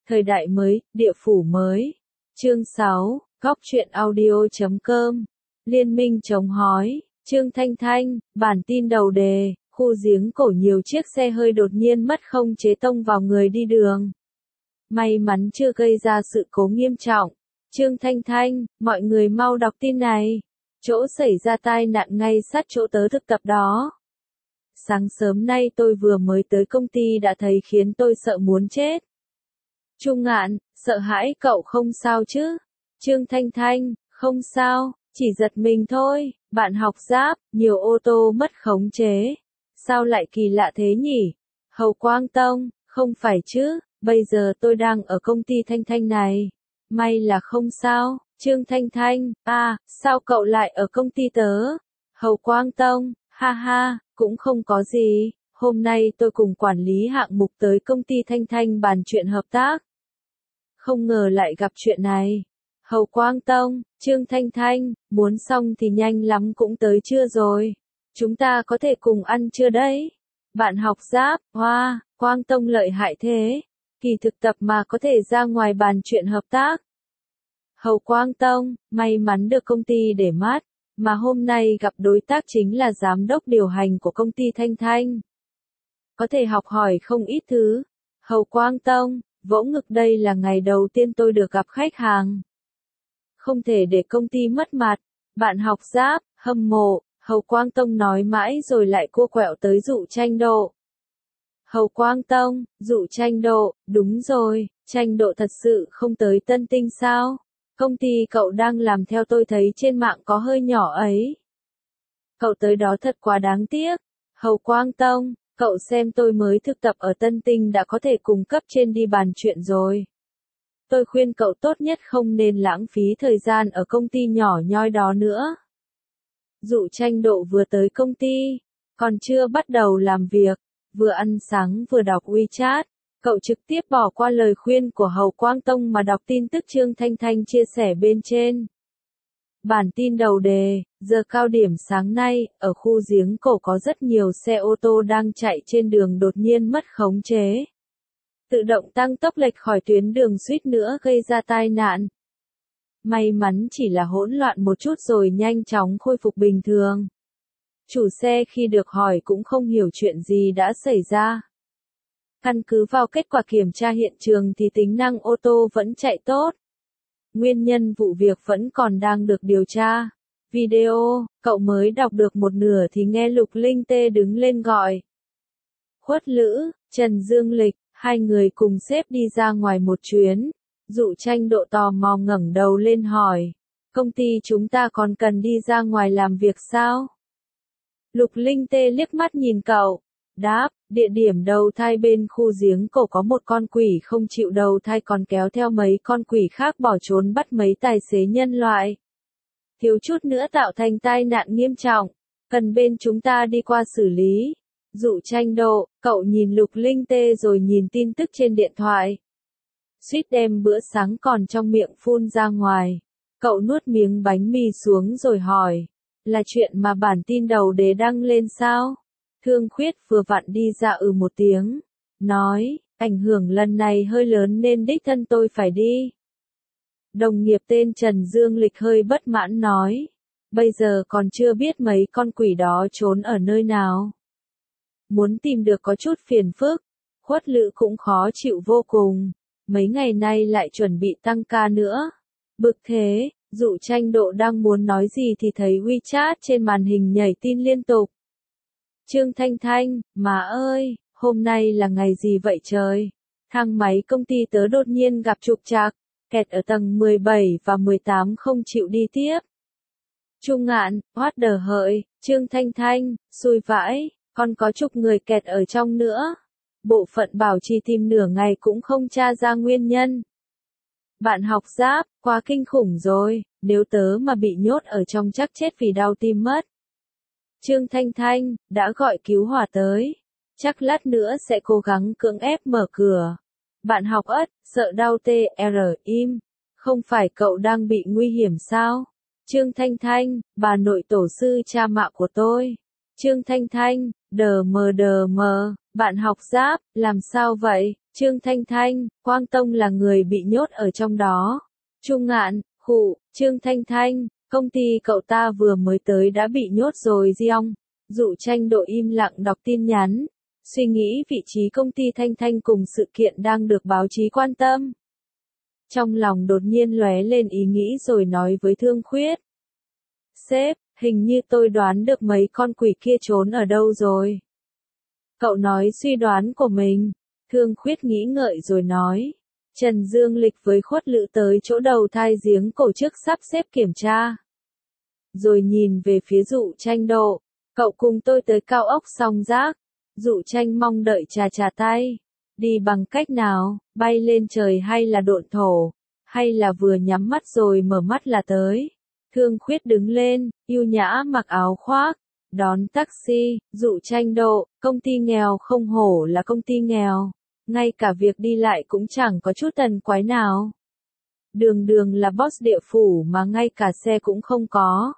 Thời đại mới, địa phủ mới. Chương 6, Góc truyện audio.com. Liên minh chống hói. Trương Thanh Thanh, bản tin đầu đề, khu giếng cổ nhiều chiếc xe hơi đột nhiên mất khống chế tông vào người đi đường. May mắn chưa gây ra sự cố nghiêm trọng. Trương Thanh Thanh, mọi người mau đọc tin này. Chỗ xảy ra tai nạn ngay sát chỗ tớ thực tập đó. Sáng sớm nay tôi vừa mới tới công ty đã thấy khiến tôi sợ muốn chết. Trung Ngạn, sợ hãi cậu không sao chứ? Trương Thanh Thanh, không sao, chỉ giật mình thôi. Bạn học Giáp, nhiều ô tô mất khống chế. Sao lại kỳ lạ thế nhỉ? Hầu Quang Tông, không phải chứ, bây giờ tôi đang ở công ty Thanh Thanh này. May là không sao. Trương Thanh Thanh, sao cậu lại ở công ty tớ? Hầu Quang Tông, ha ha, cũng không có gì. Hôm nay tôi cùng quản lý hạng mục tới công ty Thanh Thanh bàn chuyện hợp tác. Không ngờ lại gặp chuyện này. Hầu Quang Tông, Trương Thanh Thanh, muốn xong thì nhanh lắm cũng tới trưa rồi. Chúng ta có thể cùng ăn trưa đấy. Bạn học Giáp, wow, Quang Tông lợi hại thế. Kỳ thực tập mà có thể ra ngoài bàn chuyện hợp tác. Hầu Quang Tông, may mắn được công ty để mắt, mà hôm nay gặp đối tác chính là giám đốc điều hành của công ty Thanh Thanh. Có thể học hỏi không ít thứ. Hầu Quang Tông, vỗ ngực, đây là ngày đầu tiên tôi được gặp khách hàng. Không thể để công ty mất mặt. Bạn học Giáp, hâm mộ. Hầu Quang Tông nói mãi rồi lại cua quẹo tới Dụ Tranh Độ. Hầu Quang Tông, Dụ Tranh Độ, đúng rồi, Tranh Độ thật sự không tới Tân Tinh sao? Công ty cậu đang làm theo tôi thấy trên mạng có hơi nhỏ ấy. Cậu tới đó thật quá đáng tiếc. Hầu Quang Tông, cậu xem tôi mới thực tập ở Tân Tinh đã có thể cùng cấp trên đi bàn chuyện rồi. Tôi khuyên cậu tốt nhất không nên lãng phí thời gian ở công ty nhỏ nhoi đó nữa. Dụ Tranh Độ vừa tới công ty, còn chưa bắt đầu làm việc, vừa ăn sáng vừa đọc WeChat. Cậu trực tiếp bỏ qua lời khuyên của Hầu Quang Tông mà đọc tin tức Trương Thanh Thanh chia sẻ bên trên. Bản tin đầu đề, giờ cao điểm sáng nay, ở khu giếng cổ có rất nhiều xe ô tô đang chạy trên đường đột nhiên mất khống chế. Tự động tăng tốc lệch khỏi tuyến đường suýt nữa gây ra tai nạn. May mắn chỉ là hỗn loạn một chút rồi nhanh chóng khôi phục bình thường. Chủ xe khi được hỏi cũng không hiểu chuyện gì đã xảy ra. Căn cứ vào kết quả kiểm tra hiện trường thì tính năng ô tô vẫn chạy tốt. Nguyên nhân vụ việc vẫn còn đang được điều tra. Video, cậu mới đọc được một nửa thì nghe Lục Linh Tê đứng lên gọi. Khuất Lữ, Trần Dương Lịch, hai người cùng sếp đi ra ngoài một chuyến. Dụ Tranh Độ tò mò ngẩng đầu lên hỏi. Công ty chúng ta còn cần đi ra ngoài làm việc sao? Lục Linh Tê liếc mắt nhìn cậu. Đáp, địa điểm đầu thai bên khu giếng cổ có một con quỷ không chịu đầu thai còn kéo theo mấy con quỷ khác bỏ trốn bắt mấy tài xế nhân loại. Thiếu chút nữa tạo thành tai nạn nghiêm trọng, cần bên chúng ta đi qua xử lý. Dụ Tranh Độ, cậu nhìn Lục Linh Tê rồi nhìn tin tức trên điện thoại. Suýt đem bữa sáng còn trong miệng phun ra ngoài. Cậu nuốt miếng bánh mì xuống rồi hỏi, là chuyện mà bản tin đầu đề đăng lên sao? Thương Khuyết vừa vặn đi ra một tiếng, nói, ảnh hưởng lần này hơi lớn nên đích thân tôi phải đi. Đồng nghiệp tên Trần Dương Lịch hơi bất mãn nói, bây giờ còn chưa biết mấy con quỷ đó trốn ở nơi nào. Muốn tìm được có chút phiền phức. Khuất Lữ cũng khó chịu vô cùng, mấy ngày nay lại chuẩn bị tăng ca nữa. Bực thế, Dụ Tranh Độ đang muốn nói gì thì thấy WeChat trên màn hình nhảy tin liên tục. Trương Thanh Thanh, má ơi, hôm nay là ngày gì vậy trời? Thang máy công ty tớ đột nhiên gặp trục trặc, kẹt ở tầng 17 và 18 không chịu đi tiếp. Trung Ngạn, what the hợi, Trương Thanh Thanh, xui vãi, còn có chục người kẹt ở trong nữa. Bộ phận bảo trì tìm nửa ngày cũng không tra ra nguyên nhân. Bạn học Giáp, quá kinh khủng rồi, nếu tớ mà bị nhốt ở trong chắc chết vì đau tim mất. Trương Thanh Thanh, đã gọi cứu hỏa tới. Chắc lát nữa sẽ cố gắng cưỡng ép mở cửa. Bạn học Ất, sợ đau im. Không phải cậu đang bị nguy hiểm sao? Trương Thanh Thanh, bà nội tổ sư cha mạ của tôi. Trương Thanh Thanh, đờ mờ, bạn học Giáp, làm sao vậy? Trương Thanh Thanh, Quang Tông là người bị nhốt ở trong đó. Chu Ngạn, khụ, Trương Thanh Thanh, công ty cậu ta vừa mới tới đã bị nhốt rồi Giong. Dụ Tranh Độ im lặng đọc tin nhắn, suy nghĩ vị trí công ty Thanh Thanh cùng sự kiện đang được báo chí quan tâm. Trong lòng đột nhiên lóe lên ý nghĩ rồi nói với Thương Khuyết. Sếp, hình như tôi đoán được mấy con quỷ kia trốn ở đâu rồi. Cậu nói suy đoán của mình. Thương Khuyết nghĩ ngợi rồi nói. Trần Dương Lịch với Khuất Lữ tới chỗ đầu thai giếng cổ trước sắp xếp kiểm tra. Rồi nhìn về phía Dụ Tranh Độ. Cậu cùng tôi tới cao ốc Song Giác. Dụ Tranh mong đợi chà tay. Đi bằng cách nào, bay lên trời hay là độn thổ, hay là vừa nhắm mắt rồi mở mắt là tới. Thương Khuyết đứng lên, yêu nhã mặc áo khoác, đón taxi. Dụ Tranh Độ, công ty nghèo không hổ là công ty nghèo, ngay cả việc đi lại cũng chẳng có chút tần quái nào. Đường đường là boss địa phủ mà ngay cả xe cũng không có.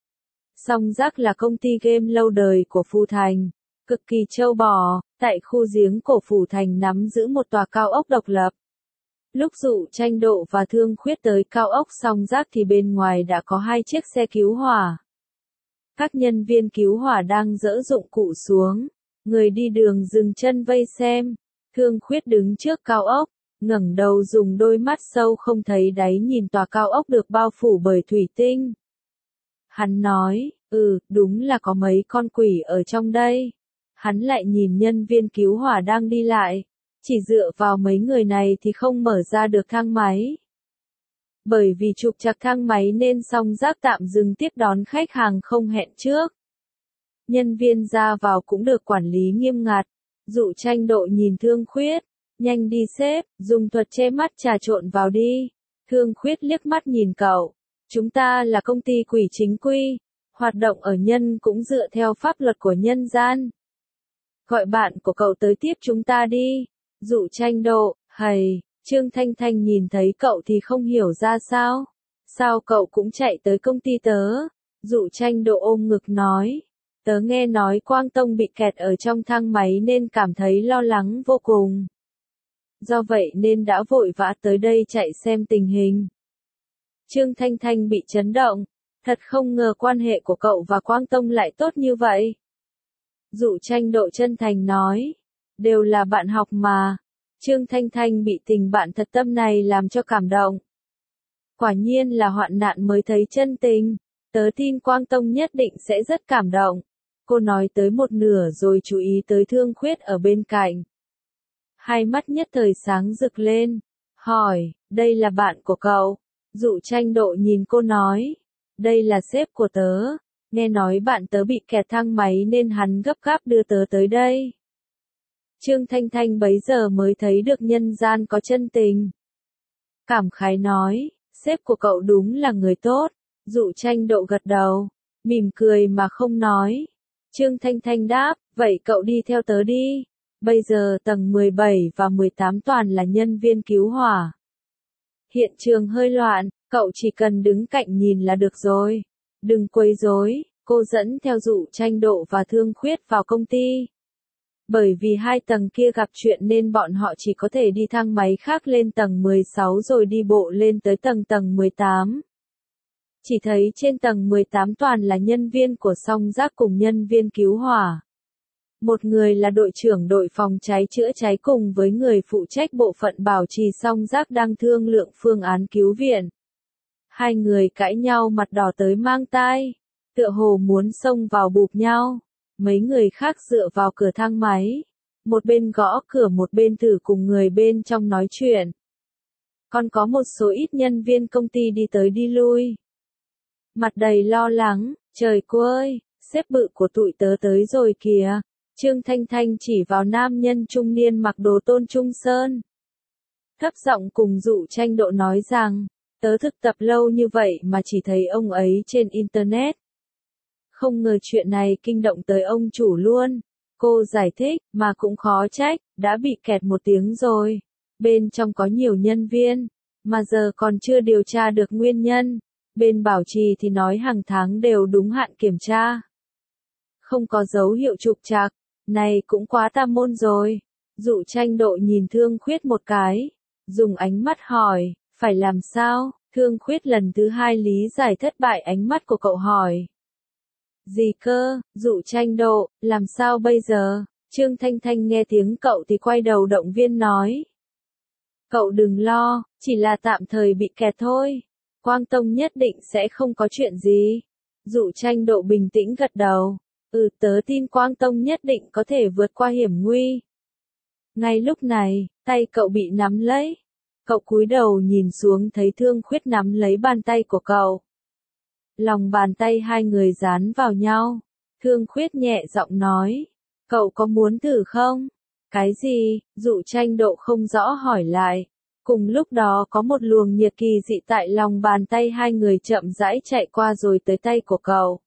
Song Giác là công ty game lâu đời của Phù Thành, cực kỳ trâu bò, tại khu giếng cổ Phù Thành nắm giữ một tòa cao ốc độc lập. Lúc Dụ Tranh Độ và Thương Khuyết tới cao ốc Song Giác thì bên ngoài đã có 2 chiếc xe cứu hỏa. Các nhân viên cứu hỏa đang dỡ dụng cụ xuống, người đi đường dừng chân vây xem. Thương Khuyết đứng trước cao ốc, ngẩng đầu dùng đôi mắt sâu không thấy đáy nhìn tòa cao ốc được bao phủ bởi thủy tinh. Hắn nói, đúng là có mấy con quỷ ở trong đây. Hắn lại nhìn nhân viên cứu hỏa đang đi lại. Chỉ dựa vào mấy người này thì không mở ra được thang máy. Bởi vì trục trặc thang máy nên Song Giác tạm dừng tiếp đón khách hàng không hẹn trước. Nhân viên ra vào cũng được quản lý nghiêm ngặt. Dụ Tranh Độ nhìn Thương Khuyết. Nhanh đi sếp, dùng thuật che mắt trà trộn vào đi. Thương Khuyết liếc mắt nhìn cậu. Chúng ta là công ty quỷ chính quy. Hoạt động ở nhân cũng dựa theo pháp luật của nhân gian. Gọi bạn của cậu tới tiếp chúng ta đi. Dụ Tranh Độ, hầy, Trương Thanh Thanh nhìn thấy cậu thì không hiểu ra sao. Sao cậu cũng chạy tới công ty tớ? Dụ Tranh Độ ôm ngực nói. Tớ nghe nói Quang Tông bị kẹt ở trong thang máy nên cảm thấy lo lắng vô cùng. Do vậy nên đã vội vã tới đây chạy xem tình hình. Trương Thanh Thanh bị chấn động. Thật không ngờ quan hệ của cậu và Quang Tông lại tốt như vậy. Dụ Tranh Độ chân thành nói. Đều là bạn học mà. Trương Thanh Thanh bị tình bạn thật tâm này làm cho cảm động. Quả nhiên là hoạn nạn mới thấy chân tình. Tớ tin Quang Tông nhất định sẽ rất cảm động. Cô nói tới một nửa rồi chú ý tới Thương Khuyết ở bên cạnh. Hai mắt nhất thời sáng rực lên. Hỏi, đây là bạn của cậu? Dụ Tranh Độ nhìn cô nói. Đây là sếp của tớ. Nghe nói bạn tớ bị kẹt thang máy nên hắn gấp gáp đưa tớ tới đây. Trương Thanh Thanh bấy giờ mới thấy được nhân gian có chân tình. Cảm khái nói, sếp của cậu đúng là người tốt. Dụ Tranh Độ gật đầu, mỉm cười mà không nói. Trương Thanh Thanh đáp, vậy cậu đi theo tớ đi. Bây giờ tầng 17 và 18 toàn là nhân viên cứu hỏa. Hiện trường hơi loạn, cậu chỉ cần đứng cạnh nhìn là được rồi. Đừng quấy rối. Cô dẫn theo Dụ Tranh Độ và Thương Khuyết vào công ty. Bởi vì 2 tầng kia gặp chuyện nên bọn họ chỉ có thể đi thang máy khác lên tầng 16 rồi đi bộ lên tới tầng 18. Chỉ thấy trên tầng 18 toàn là nhân viên của Song Giác cùng nhân viên cứu hỏa. Một người là đội trưởng đội phòng cháy chữa cháy cùng với người phụ trách bộ phận bảo trì Song Giác đang thương lượng phương án cứu viện. 2 người cãi nhau mặt đỏ tới mang tai, tựa hồ muốn xông vào bụp nhau. Mấy người khác dựa vào cửa thang máy. Một bên gõ cửa một bên thử cùng người bên trong nói chuyện. Còn có một số ít nhân viên công ty đi tới đi lui. Mặt đầy lo lắng, trời cô ơi, sếp bự của tụi tớ tới rồi kìa. Trương Thanh Thanh chỉ vào nam nhân trung niên mặc đồ Tôn Trung Sơn. Thấp giọng cùng Dụ Tranh Độ nói rằng, tớ thực tập lâu như vậy mà chỉ thấy ông ấy trên Internet. Không ngờ chuyện này kinh động tới ông chủ luôn. Cô giải thích, mà cũng khó trách, đã bị kẹt 1 tiếng rồi. Bên trong có nhiều nhân viên, mà giờ còn chưa điều tra được nguyên nhân. Bên bảo trì thì nói hàng tháng đều đúng hạn kiểm tra. Không có dấu hiệu trục trặc, này cũng quá tà môn rồi. Dụ Tranh Độ nhìn Thương Khuyết một cái, dùng ánh mắt hỏi, phải làm sao? Thương Khuyết lần thứ hai lý giải thất bại ánh mắt của cậu hỏi. Gì cơ? Dụ Tranh Độ, làm sao bây giờ? Trương Thanh Thanh nghe tiếng cậu thì quay đầu động viên nói. Cậu đừng lo, chỉ là tạm thời bị kẹt thôi. Quang Tông nhất định sẽ không có chuyện gì. Dụ Tranh Độ bình tĩnh gật đầu. Tớ tin Quang Tông nhất định có thể vượt qua hiểm nguy. Ngay lúc này, tay cậu bị nắm lấy. Cậu cúi đầu nhìn xuống thấy Thương Khuyết nắm lấy bàn tay của cậu. Lòng bàn tay hai người dán vào nhau. Thương Khuyết nhẹ giọng nói. Cậu có muốn thử không? Cái gì? Dụ Tranh Độ không rõ hỏi lại. Cùng lúc đó có một luồng nhiệt kỳ dị tại lòng bàn tay hai người chậm rãi chạy qua rồi tới tay của cậu.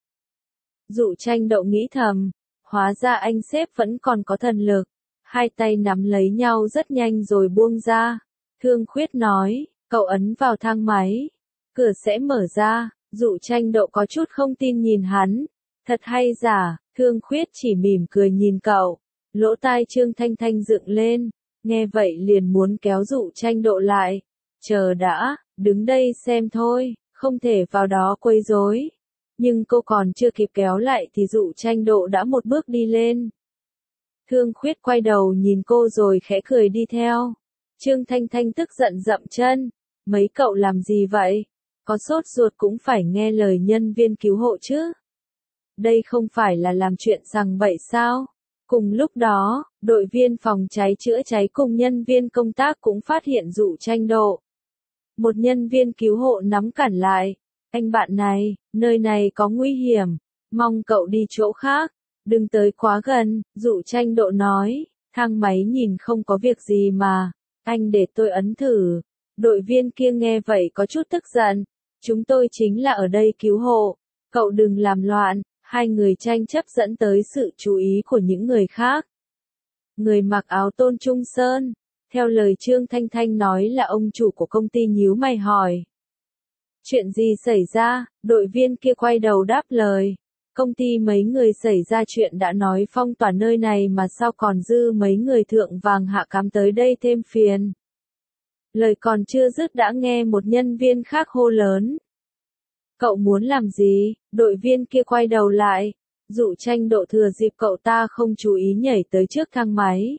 Dụ Tranh Độ nghĩ thầm. Hóa ra anh sếp vẫn còn có thần lực. Hai tay nắm lấy nhau rất nhanh rồi buông ra. Thương Khuyết nói, cậu ấn vào thang máy. Cửa sẽ mở ra. Dụ Tranh Độ có chút không tin nhìn hắn. Thật hay giả? Thương Khuyết chỉ mỉm cười nhìn cậu. Lỗ tai Trương Thanh Thanh dựng lên. Nghe vậy liền muốn kéo Dụ Tranh Độ lại. Chờ đã, đứng đây xem thôi, không thể vào đó quấy rối. Nhưng cô còn chưa kịp kéo lại thì Dụ Tranh Độ đã một bước đi lên. Thương Khuyết quay đầu nhìn cô rồi khẽ cười đi theo. Trương Thanh Thanh tức giận dậm chân. Mấy cậu làm gì vậy? Có sốt ruột cũng phải nghe lời nhân viên cứu hộ chứ. Đây không phải là làm chuyện sằng bậy sao? Cùng lúc đó, đội viên phòng cháy chữa cháy cùng nhân viên công tác cũng phát hiện Dụ Tranh Độ. Một nhân viên cứu hộ nắm cản lại. Anh bạn này, nơi này có nguy hiểm. Mong cậu đi chỗ khác. Đừng tới quá gần, Dụ Tranh Độ nói. Thang máy nhìn không có việc gì mà. Anh để tôi ấn thử. Đội viên kia nghe vậy có chút tức giận. Chúng tôi chính là ở đây cứu hộ. Cậu đừng làm loạn. Hai người tranh chấp dẫn tới sự chú ý của những người khác. Người mặc áo Tôn Trung Sơn. Theo lời Trương Thanh Thanh nói là ông chủ của công ty nhíu mày hỏi. Chuyện gì xảy ra? Đội viên kia quay đầu đáp lời. Công ty mấy người xảy ra chuyện đã nói phong tỏa nơi này mà sao còn dư mấy người thượng vàng hạ cám tới đây thêm phiền. Lời còn chưa dứt đã nghe một nhân viên khác hô lớn. Cậu muốn làm gì? Đội viên kia quay đầu lại. Dụ Tranh Độ thừa dịp cậu ta không chú ý nhảy tới trước thang máy.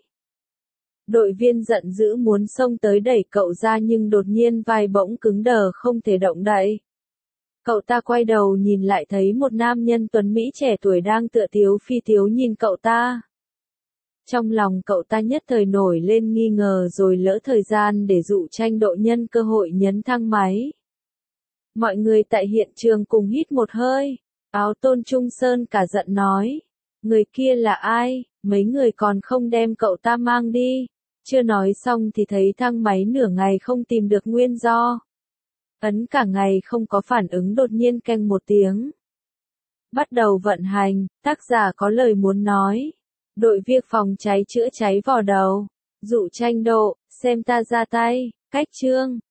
Đội viên giận dữ muốn xông tới đẩy cậu ra nhưng đột nhiên vai bỗng cứng đờ không thể động đậy. Cậu ta quay đầu nhìn lại thấy một nam nhân tuấn Mỹ trẻ tuổi đang tựa tiếu phi tiếu nhìn cậu ta. Trong lòng cậu ta nhất thời nổi lên nghi ngờ rồi lỡ thời gian để Dụ Tranh Độ nhân cơ hội nhấn thang máy. Mọi người tại hiện trường cùng hít một hơi. Áo Tôn Trung Sơn cả giận nói. Người kia là ai? Mấy người còn không đem cậu ta mang đi. Chưa nói xong thì thấy thang máy nửa ngày không tìm được nguyên do. Ấn cả ngày không có phản ứng đột nhiên keng một tiếng. Bắt đầu vận hành, tác giả có lời muốn nói. Đội việc phòng cháy chữa cháy vò đầu. Dụ Tranh Độ, xem ta ra tay, cách chương.